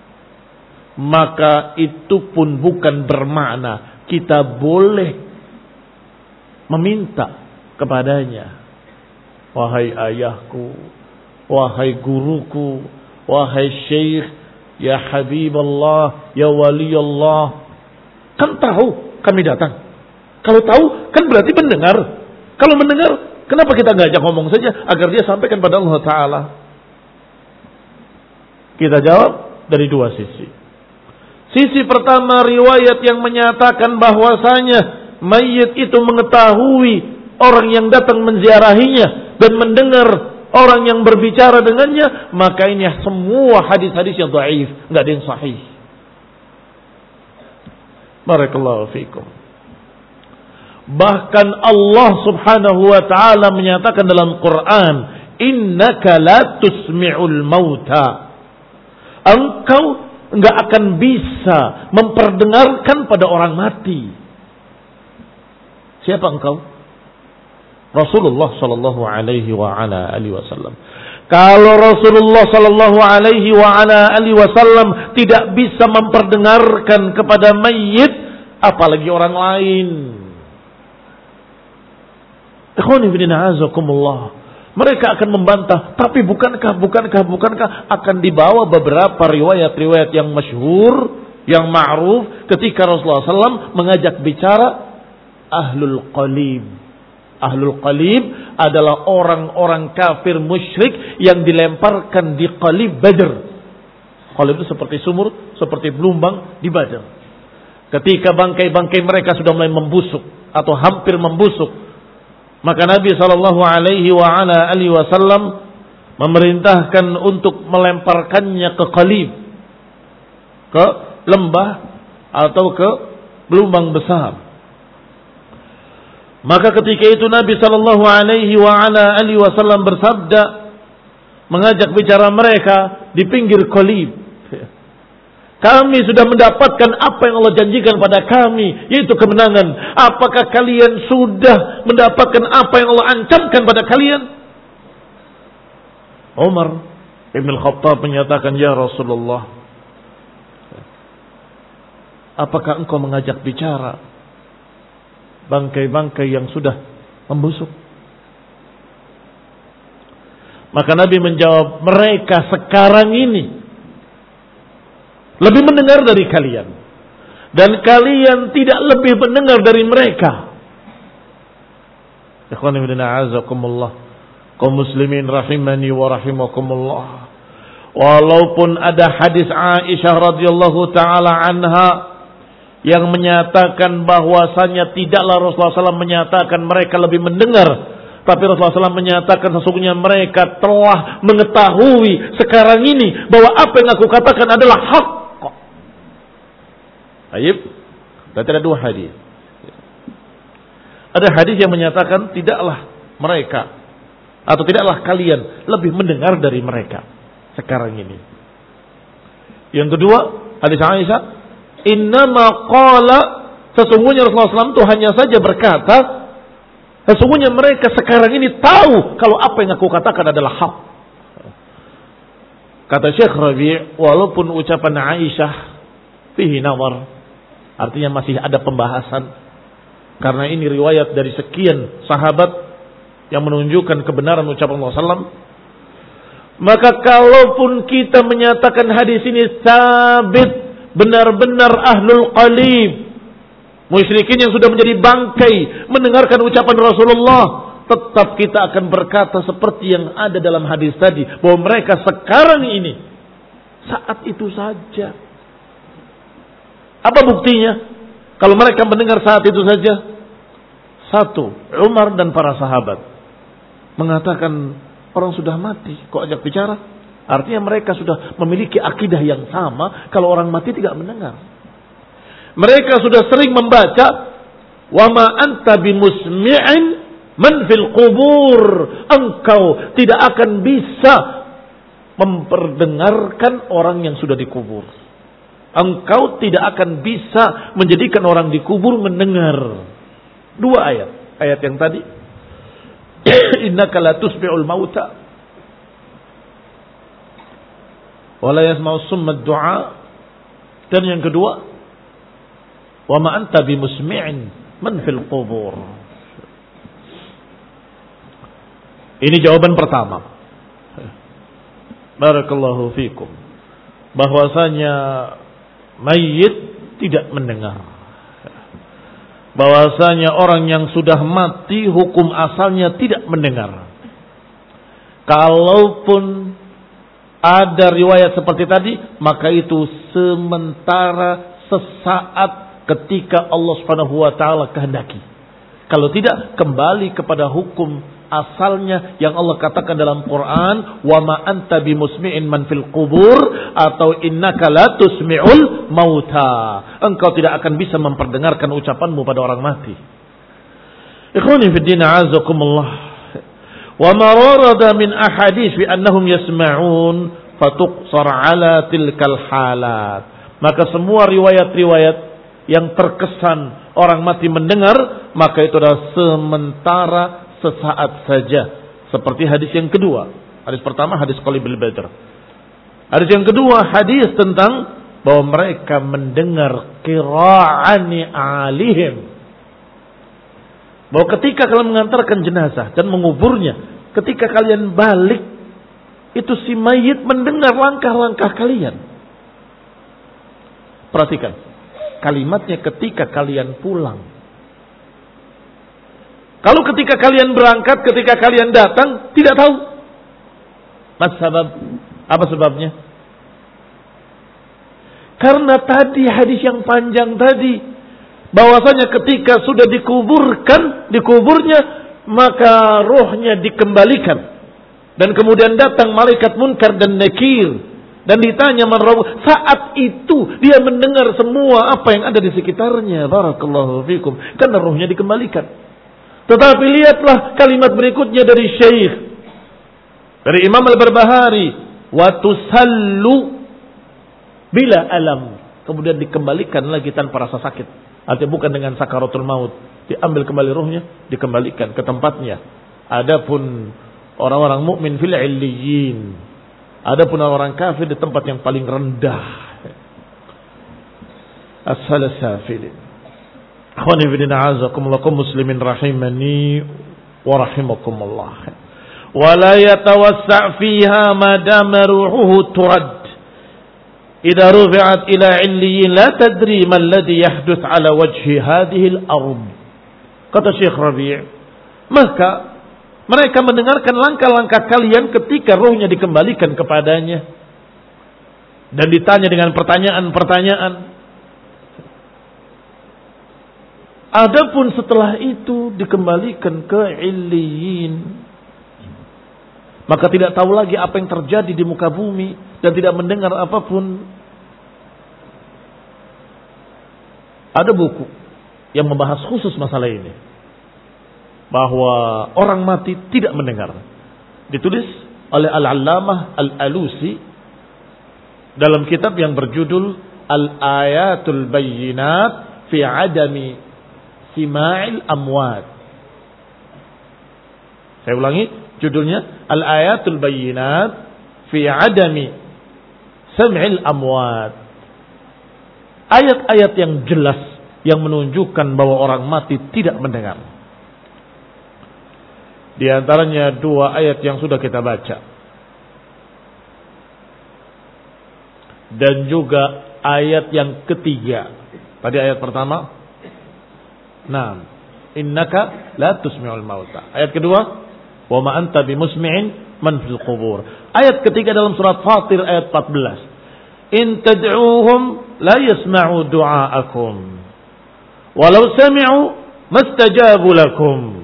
maka itu pun bukan bermakna kita boleh meminta kepadanya, wahai ayahku, wahai guruku, wahai syekh, ya Habiballah, ya Waliullah. Kan tahu kami datang. Kalau tahu kan berarti mendengar. Kalau mendengar, kenapa kita nggak ajak ngomong saja agar dia sampaikan pada Allah Ta'ala? Kita jawab dari dua sisi. Sisi pertama, riwayat yang menyatakan bahwasanya mayit itu mengetahui orang yang datang menziarahinya dan mendengar orang yang berbicara dengannya, maka ini semua hadis-hadis yang dhaif, enggak ada yang sahih. Barakallahu fiikum. Bahkan Allah Subhanahu wa taala menyatakan dalam Quran, innaka la tusmi'ul mauta. Engkau enggak akan bisa memperdengarkan pada orang mati. Siapa engkau? Rasulullah sallallahu alaihi wa ala alihi wasallam. Kalau Rasulullah sallallahu alaihi wa ala alihi wasallam tidak bisa memperdengarkan kepada mayit, apalagi orang lain. Ikhwani fillah azakumullah. Mereka akan membantah, tapi bukankah bukankah bukankah akan dibawa beberapa riwayat-riwayat yang masyhur, yang ma'ruf ketika Rasulullah sallallahu alaihi wasallam mengajak bicara ahlul qalib. Ahlul qalib adalah orang-orang kafir musyrik yang dilemparkan di qalib Badr. Qalib itu seperti sumur, seperti belumbang di Badr. Ketika bangkai-bangkai mereka sudah mulai membusuk atau hampir membusuk, maka Nabi sallallahu alaihi wa ala alihi wasallam memerintahkan untuk melemparkannya ke qalib, ke lembah atau ke belumbang besar. Maka ketika itu Nabi sallallahu alaihi wa ala alihi wasallam bersabda, mengajak bicara mereka di pinggir qalib. Kami sudah mendapatkan apa yang Allah janjikan pada kami, yaitu kemenangan. Apakah kalian sudah mendapatkan apa yang Allah ancamkan pada kalian? Umar Ibn Khattab menyatakan, ya Rasulullah, apakah engkau mengajak bicara bangkai-bangkai yang sudah membusuk? Maka Nabi menjawab, mereka sekarang ini lebih mendengar dari kalian, dan kalian tidak lebih mendengar dari mereka. Ikhwani fillah azakumullah, kaum muslimin rahimani wa rahimakumullah. Walaupun ada hadis Aisyah radhiyallahu taala anha yang menyatakan bahwasanya tidaklah Rasulullah sallallahu alaihi wasallam menyatakan mereka lebih mendengar, tapi Rasulullah sallallahu alaihi wasallam menyatakan sesungguhnya mereka telah mengetahui sekarang ini bahwa apa yang aku katakan adalah hak. Baik, berarti ada dua hadis. Ada hadis yang menyatakan tidaklah mereka atau tidaklah kalian lebih mendengar dari mereka sekarang ini. Yang kedua, hadis Aisyah, innama qala, sesungguhnya Rasulullah sallallahu alaihi wasallam itu hanya saja berkata, sesungguhnya mereka sekarang ini tahu kalau apa yang aku katakan adalah hak. Kata Syekh Rabi', walaupun ucapan Aisyah fihi nawar, artinya masih ada pembahasan, karena ini riwayat dari sekian sahabat yang menunjukkan kebenaran ucapan Rasulullah sallallahu alaihi wasallam. Maka kalaupun kita menyatakan hadis ini sabit, benar-benar ahlul qalib, musyrikin yang sudah menjadi bangkai mendengarkan ucapan Rasulullah, tetap kita akan berkata seperti yang ada dalam hadis tadi, bahwa mereka sekarang ini saat itu saja. Apa buktinya? Kalau mereka mendengar saat itu saja, satu, Umar dan para sahabat mengatakan orang sudah mati kok ajak bicara. Artinya mereka sudah memiliki akidah yang sama, kalau orang mati tidak mendengar. Mereka sudah sering membaca wa ma anta bimusmi'in man fil qubur. Engkau tidak akan bisa memperdengarkan orang yang sudah dikubur. Engkau tidak akan bisa menjadikan orang dikubur mendengar. Dua ayat. Ayat yang tadi, innaka la tusmi'ul mauta wa la yasma'us summa du'a. Dan yang kedua, wa ma anta bimusmi'in man fil qubur. Ini jawaban pertama. Barakallahu fikum. Bahwasanya mayit tidak mendengar. Bahwasanya orang yang sudah mati hukum asalnya tidak mendengar. Kalaupun ada riwayat seperti tadi, maka itu sementara, sesaat, ketika Allah Subhanahu wa taala kehendaki. Kalau tidak, kembali kepada hukum asalnya yang Allah katakan dalam Quran, wa ma anta bimusmi'in man fil qubur, atau innaka la tusmi'ul mauta. Engkau tidak akan bisa memperdengarkan ucapanmu pada orang mati. Ikhwani fi din, a'azakumullah. Wa ma warada min ahadits bi annahum yasma'un fatuqsar ala tilkal halat. Maka semua riwayat-riwayat yang terkesan orang mati mendengar, maka itu adalah sementara, sesaat saja. Seperti hadis yang kedua. Hadis pertama hadis Qalibul Badr. Hadis yang kedua hadis tentang bahwa mereka mendengar qira'ani alihim. Bahwa ketika kalian mengantarkan jenazah dan menguburnya, ketika kalian balik, itu si mayit mendengar langkah-langkah kalian. Perhatikan kalimatnya, ketika kalian pulang. Kalau ketika kalian berangkat, ketika kalian datang, tidak tahu. Mas sebab, apa sebabnya? Karena tadi hadis yang panjang tadi, bahwasanya ketika sudah dikuburkan, dikuburnya, maka rohnya dikembalikan. Dan kemudian datang malaikat munkar dan nakir, dan ditanya man rabbuka. Saat itu dia mendengar semua apa yang ada di sekitarnya. Barakallahu fikum. Karena rohnya dikembalikan. Tetapi lihatlah kalimat berikutnya dari Syekh, dari Imam Al-Barbahari, wa tusallu bila alam. Kemudian dikembalikan lagi tanpa rasa sakit. Artinya bukan dengan sakaratul maut. Diambil kembali rohnya, dikembalikan ke tempatnya. Adapun orang-orang mukmin fil illiyin. Adapun orang kafir di tempat yang paling rendah. Asfal safilin. Akhwani fi din, a'azakumullah, muslimin rahimani wa rahimakumullah. Wa la yatawassa' fiha ma dama ruhuhu turad. Idza rufi'at ila 'illiyin la tadri ma alladhi yahduth 'ala wajhi hadhihi al-ard. Kata Syekh Rabi', maka mereka mendengarkan langkah-langkah kalian ketika rohnya dikembalikan kepadanya dan ditanya dengan pertanyaan-pertanyaan. Adapun setelah itu dikembalikan ke illiyin, maka tidak tahu lagi apa yang terjadi di muka bumi dan tidak mendengar apapun. Ada buku yang membahas khusus masalah ini, bahwa orang mati tidak mendengar. Ditulis oleh Al-Allamah Al-Alusi dalam kitab yang berjudul Al-Ayatul Bayyinat fi Adami Sima'il Amwat. Saya ulangi judulnya, Al-Ayatul Bayyinat fi Adami Sam'il Amwat. Ayat-ayat yang jelas yang menunjukkan bahwa orang mati tidak mendengar. Di antaranya dua ayat yang sudah kita baca. Dan juga ayat yang ketiga. Tadi ayat pertama, nah, innaka la tusmi'ul mauta. Ayat kedua, wa ma anta bimusmi'in man fil qubur. Ayat ketiga dalam surat Fatir ayat empat belas. In tad'uuhum la yasma'u du'aakum. Walau sami'u mastajabu lakum.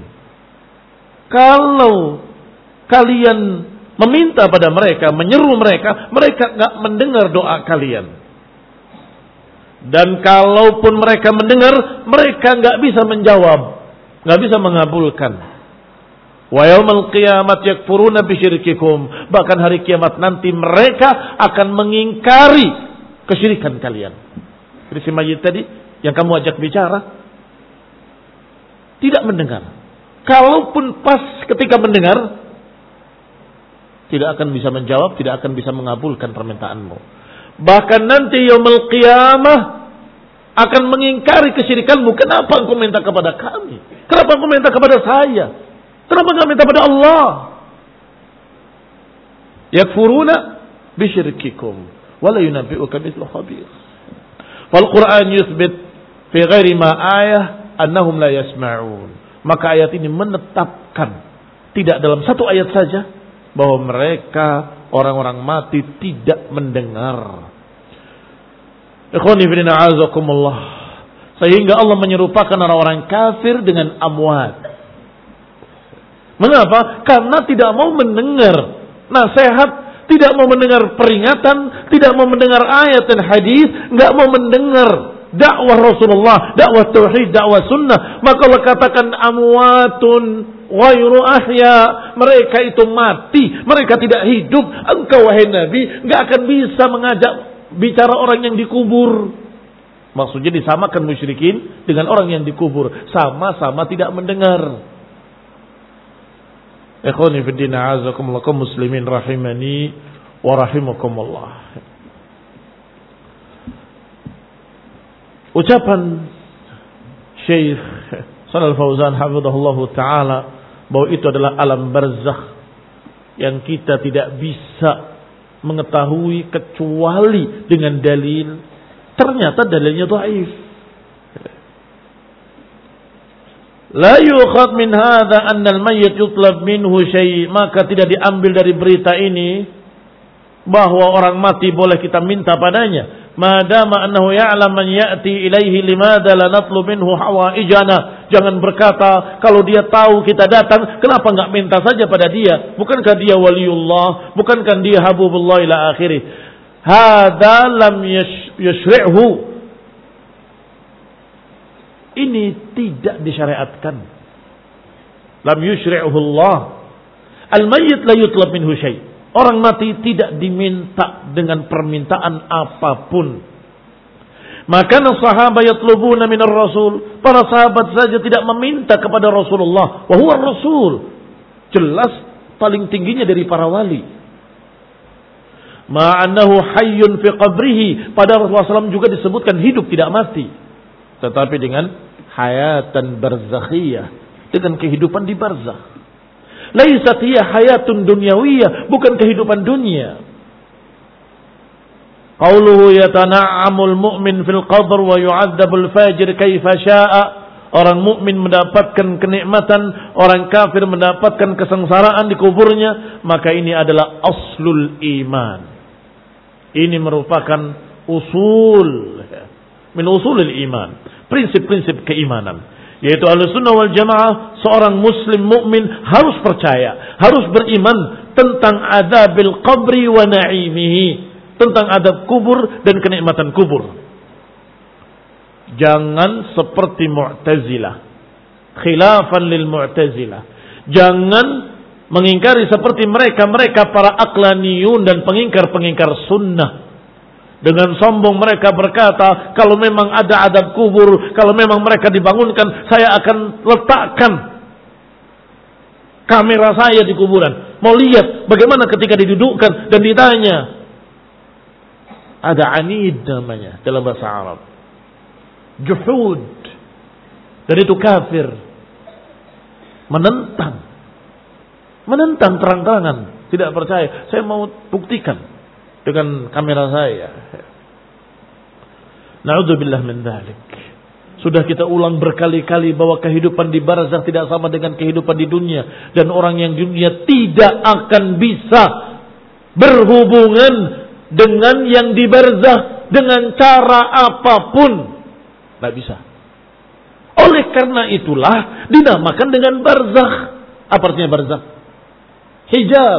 Kalau kalian meminta pada mereka, menyeru mereka, mereka enggak mendengar doa kalian. Dan kalaupun mereka mendengar, mereka nggak bisa menjawab, nggak bisa mengabulkan. Wa yaumal qiyamat yakfuruna bisyirkikum. Bahkan hari kiamat nanti mereka akan mengingkari kesyirikan kalian. Jadi si mayit tadi yang kamu ajak bicara tidak mendengar. Kalaupun pas ketika mendengar, tidak akan bisa menjawab, tidak akan bisa mengabulkan permintaanmu. Bahkan nanti yaumul qiyamah akan mengingkari kesyirikanmu. Kenapa engkau minta kepada kami? Kenapa engkau minta kepada saya? Kenapa enggak minta pada Allah? Yakfuruna bisyirkikum wa la yunabbi'uka mithlu khabir. Wal Qur'an yuthbit fi ghairi ma ayah annahum la yasma'un. Maka ayat ini menetapkan tidak dalam satu ayat saja bahwa mereka orang-orang mati tidak mendengar. Ikhwani fillah a'azakumullah. Sehingga Allah menyerupakan orang-orang kafir dengan amwat. Mengapa? Karena tidak mau mendengar nasihat, tidak mau mendengar peringatan, tidak mau mendengar ayat dan hadis, enggak mau mendengar dakwah Rasulullah, dakwah tauhid, dakwah sunnah. Maka Allah katakan amwatun ghairu ahya. Mereka itu mati, mereka tidak hidup. Engkau wahai Nabi enggak akan bisa mengajak bicara orang yang dikubur. Maksudnya disamakan musyrikin dengan orang yang dikubur, sama-sama tidak mendengar. Ikhwani fi din a'azakumullah kaum muslimin rahimani wa rahimakumullah. Ucapan Syekh Shalal Fauzan hafizahullah taala bahwa itu adalah alam barzakh yang kita tidak bisa mengetahui kecuali dengan dalil. Ternyata dalilnya dhaif. La yukhad min hadha anna al-mayyit yutlab minhu syai'. Maka tidak diambil dari berita ini bahwa orang mati boleh kita minta padanya. Madama annahu ya'lam man ya'ti ilaihi limadha la natlub minhu hawaijana. Jangan berkata kalau dia tahu kita datang, kenapa enggak minta saja pada dia? Bukankah dia waliullah? Bukankah dia habibullah ila akhirih? Hadza lam yusyri'hu. Ini tidak disyariatkan. Lam yusyri'uhu Allah. Al-mayyit la yutlab minhu syai'. Orang mati tidak diminta dengan permintaan apapun. Maka sahabat yatlubuna minar rasul. Para sahabat saja tidak meminta kepada Rasulullah. Wa huwa rasul. Jelas paling tingginya dari para wali. Ma'annahu hayyun fi qabrihi. Pada Rasulullah shallallahu alaihi wasallam juga disebutkan hidup tidak mati. Tetapi dengan hayatan barzakhiyah, dengan kehidupan di barzakh. Laisat hiya hayatun dunyawiyah, bukan kehidupan dunia. Qauluhu yatana'amul mu'min fil qabr wa yu'adzabul fajir kaifa syaa. Orang mukmin mendapatkan kenikmatan, orang kafir mendapatkan kesengsaraan di kuburnya, maka ini adalah aslul iman. Ini merupakan usul min usulil iman, prinsip-prinsip keimanan, yaitu Ahlussunnah wal Jamaah. Seorang muslim mukmin harus percaya, harus beriman tentang adzabil qabri wa na'imihi, tentang adab kubur dan kenikmatan kubur. Jangan seperti Mu'tazilah, khilafan lil Mu'tazilah. Jangan mengingkari seperti mereka-mereka para aqlaniyun dan pengingkar-pengingkar sunnah. Dengan sombong mereka berkata, kalau memang ada adab kubur, kalau memang mereka dibangunkan, saya akan letakkan kamera saya di kuburan. Mau lihat bagaimana ketika didudukkan dan ditanya. Ada anid namanya dalam bahasa Arab. Juhud. Dan itu kafir. Menentang. Menentang terang-terangan. Tidak percaya. Saya mau buktikan dengan kamera saya. Na'udzubillah min dzalik. Sudah kita ulang berkali-kali bahwa kehidupan di barzakh tidak sama dengan kehidupan di dunia, dan orang yang di dunia tidak akan bisa berhubungan dengan yang di barzakh dengan cara apapun. Tidak bisa. Oleh karena itulah dinamakan dengan barzakh. Apa artinya barzakh? Hijab,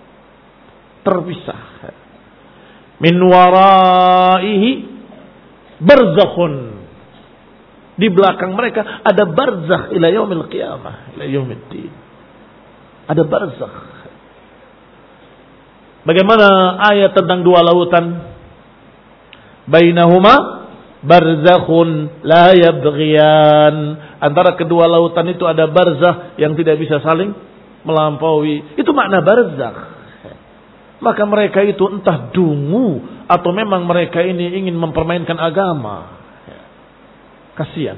terpisah. Min waraihi barzakhun. Di belakang mereka ada barzakh ila yaumil qiyamah, ila yaumiddin. Ada barzakh. Bagaimana ayat tentang dua lautan? Bainahuma barzakhun la yabghiyan. Antara kedua lautan itu ada barzakh yang tidak bisa saling melampaui. Itu makna barzakh. Maka mereka itu entah dungu atau memang mereka ini ingin mempermainkan agama. Kasihan.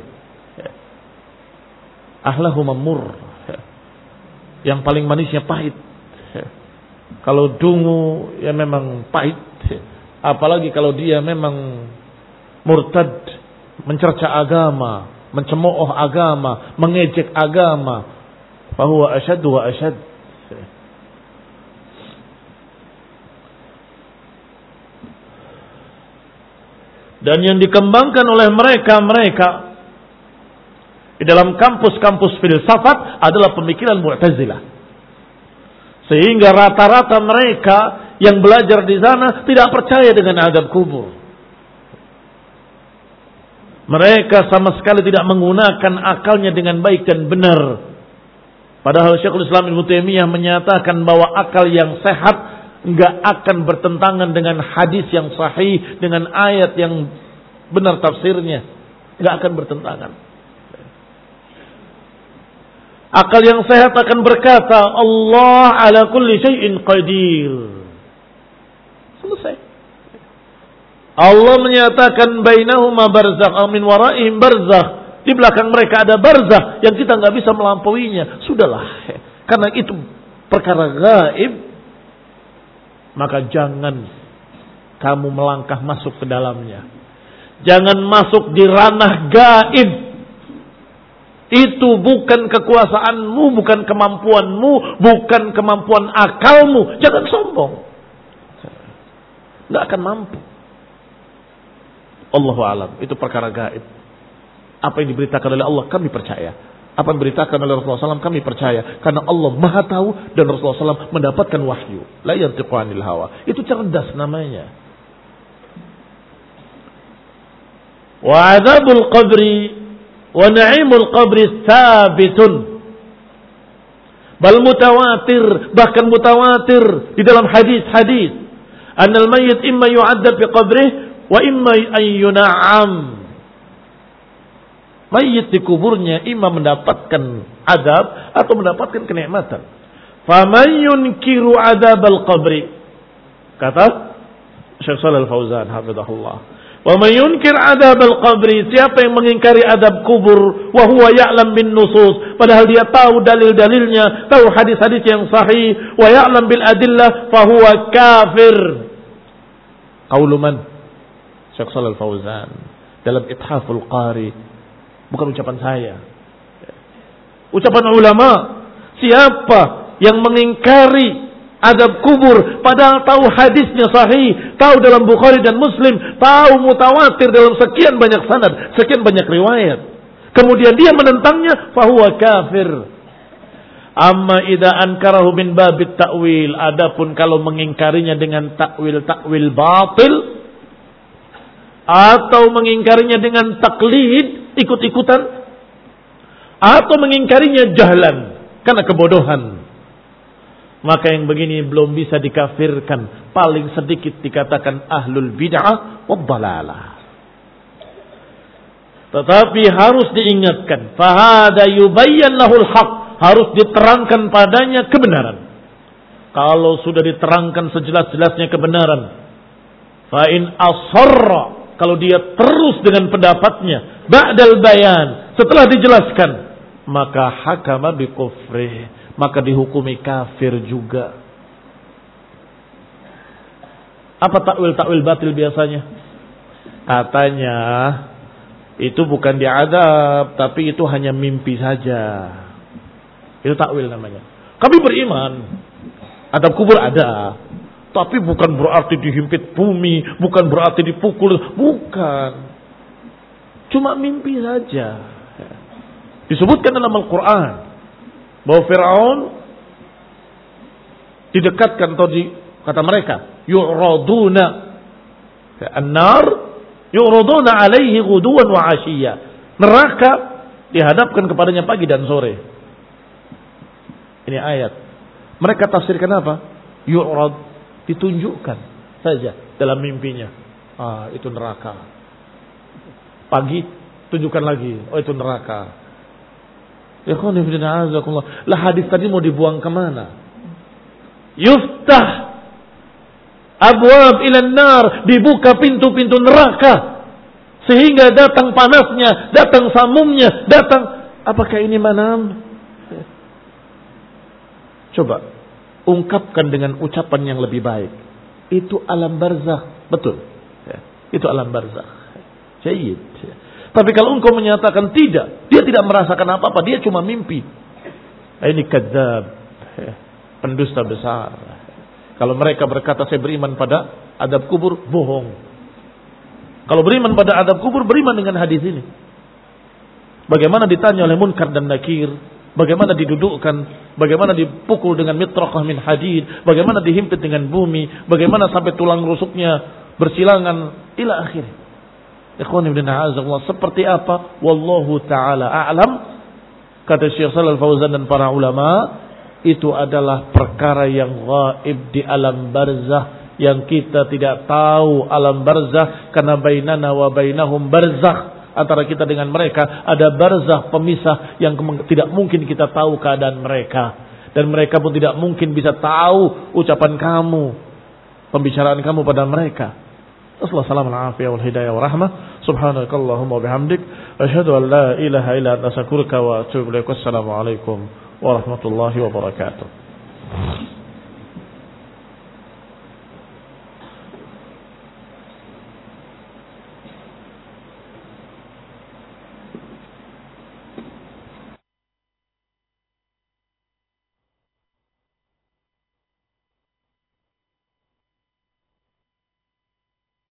Ahlahu mamur. Yang paling manisnya pahit. Kalau dungu ya memang pahit. Apalagi kalau dia memang murtad, mencerca agama, mencemooh agama, mengejek agama, fahuwa asyad wa asyad. Dan yang dikembangkan oleh mereka-mereka di dalam kampus-kampus filsafat adalah pemikiran Mu'tazilah. Sehingga rata-rata mereka yang belajar di sana tidak percaya dengan azab kubur. Mereka sama sekali tidak menggunakan akalnya dengan baik dan benar. Padahal Syekhul Islam Ibnu Taimiyah menyatakan bahwa akal yang sehat enggak akan bertentangan dengan hadis yang sahih, dengan ayat yang benar tafsirnya. Enggak akan bertentangan. Akal yang sehat akan berkata, Allah ala kulli syai'in qadir. Selesai. Allah menyatakan bainahuma barzakh, min waraihim barzakh. Di belakang mereka ada barzakh yang kita enggak bisa melampauinya. Sudahlah. Karena itu perkara gaib. Maka jangan kamu melangkah masuk ke dalamnya. Jangan masuk di ranah gaib. Itu bukan kekuasaanmu, bukan kemampuanmu, bukan kemampuan akalmu. Jangan sombong. Nggak akan mampu. Allahu a'lam. Itu perkara gaib. Apa yang diberitakan oleh Allah kami percaya. Apa yang diberitakan oleh Rasulullah shallallahu alaihi wasallam kami percaya. Karena Allah maha tahu dan Rasulullah shallallahu alaihi wasallam mendapatkan wahyu. La yantiqu anil hawa. Itu cerdas namanya. Wa azabul qabri wa na'imul qabri sabitun. Bal mutawatir. Bahkan mutawatir di dalam hadis-hadis. Annal mayyit imma yu'adzab fi qabrih wa imma an yuna'am. Mayit di kuburnya imam mendapatkan adab atau mendapatkan kenikmatan. Faman yunkiru adabal qabri. Kata Syekh Shalal Fauzan hafizahullah. Wa man yunkir adabal qabri, siapa yang mengingkari adab kubur wa huwa ya'lam bin nusus, padahal dia tahu dalil-dalilnya, tahu hadis-hadis yang sahih, wa ya'lam bil adillah fa huwa kafir. Qaulu man? Syekh Shalal Fauzan dalam Ithaful Qari. Bukan ucapan saya. Ucapan ulama. Siapa yang mengingkari adab kubur padahal tahu hadisnya sahih, tahu dalam Bukhari dan Muslim, tahu mutawatir dalam sekian banyak sanad, sekian banyak riwayat. Kemudian dia menentangnya, fahuwa kafir. Amma idza ankarahu min babit ta'wil. Adapun kalau mengingkarinya dengan takwil-takwil batil atau mengingkarinya dengan taklid, ikut-ikutan, atau mengingkarinya jahlan karena kebodohan, maka yang begini belum bisa dikafirkan. Paling sedikit dikatakan ahlul bid'ah wad dhalalah. Tetapi harus diingatkan, fahada yubayyan lahul haq, harus diterangkan padanya kebenaran. Kalau sudah diterangkan sejelas-jelasnya kebenaran, fa in asarra, kalau dia terus dengan pendapatnya, ba'dal bayan, setelah dijelaskan, maka hakama bi kufrih, maka dihukumi kafir juga. Apa takwil-takwil batil biasanya? Katanya itu bukan diadab, tapi itu hanya mimpi saja. Itu takwil namanya. Kami beriman adab kubur ada, tapi bukan berarti dihimpit bumi, bukan berarti dipukul, bukan. Cuma mimpi saja. Disebutkan dalam Al-Quran bahwa Fir'aun didekatkan atau di, kata mereka, yu'raduna an-nar Yu'raduna 'alaihi ghuduwan wa 'ashiyya. Neraka dihadapkan kepadanya pagi dan sore. Ini ayat. Mereka tafsirkan apa? Yu'rad, ditunjukkan saja dalam mimpinya. Ah, itu neraka. Pagi tunjukkan lagi, oh itu neraka. Ikhwan fillah, azakumullah. Lah hadis tadi mau dibuang kemana? Yuftah abwab ilan nar, dibuka pintu-pintu neraka sehingga datang panasnya, datang samumnya, datang. Apakah ini manam? Coba ungkapkan dengan ucapan yang lebih baik. Itu alam barzakh, betul. Itu alam barzakh. Jayyid. Tapi kalau engkau menyatakan tidak, dia tidak merasakan apa-apa, dia cuma mimpi. Ini kadzab, pendusta besar. Kalau mereka berkata saya beriman pada adab kubur, bohong. Kalau beriman pada adab kubur, beriman dengan hadis ini. Bagaimana ditanya oleh Munkar dan Nakir, bagaimana didudukkan, bagaimana dipukul dengan mitraqah min hadid, bagaimana dihimpit dengan bumi, bagaimana sampai tulang rusuknya bersilangan, ila akhir. Ikhwan ibn a'azakullah, seperti apa? Wallahu ta'ala a'lam. Kata Syekh Shalal Fauzan dan para ulama, itu adalah perkara yang gaib di alam barzakh, yang kita tidak tahu alam barzakh, karena bainana wa bainahum barzakh. Antara kita dengan mereka ada barzakh pemisah yang tidak mungkin kita tahu keadaan mereka, dan mereka pun tidak mungkin bisa tahu ucapan kamu, pembicaraan kamu pada mereka. Assalamualaikum warahmatullahi wabarakatuh wa rahmah. Subhanakallahumma wa bihamdik asyhadu an la ilaha illa anta astaghfiruka wa atubu ilaik. Wassalamu alaikum warahmatullahi wabarakatuh.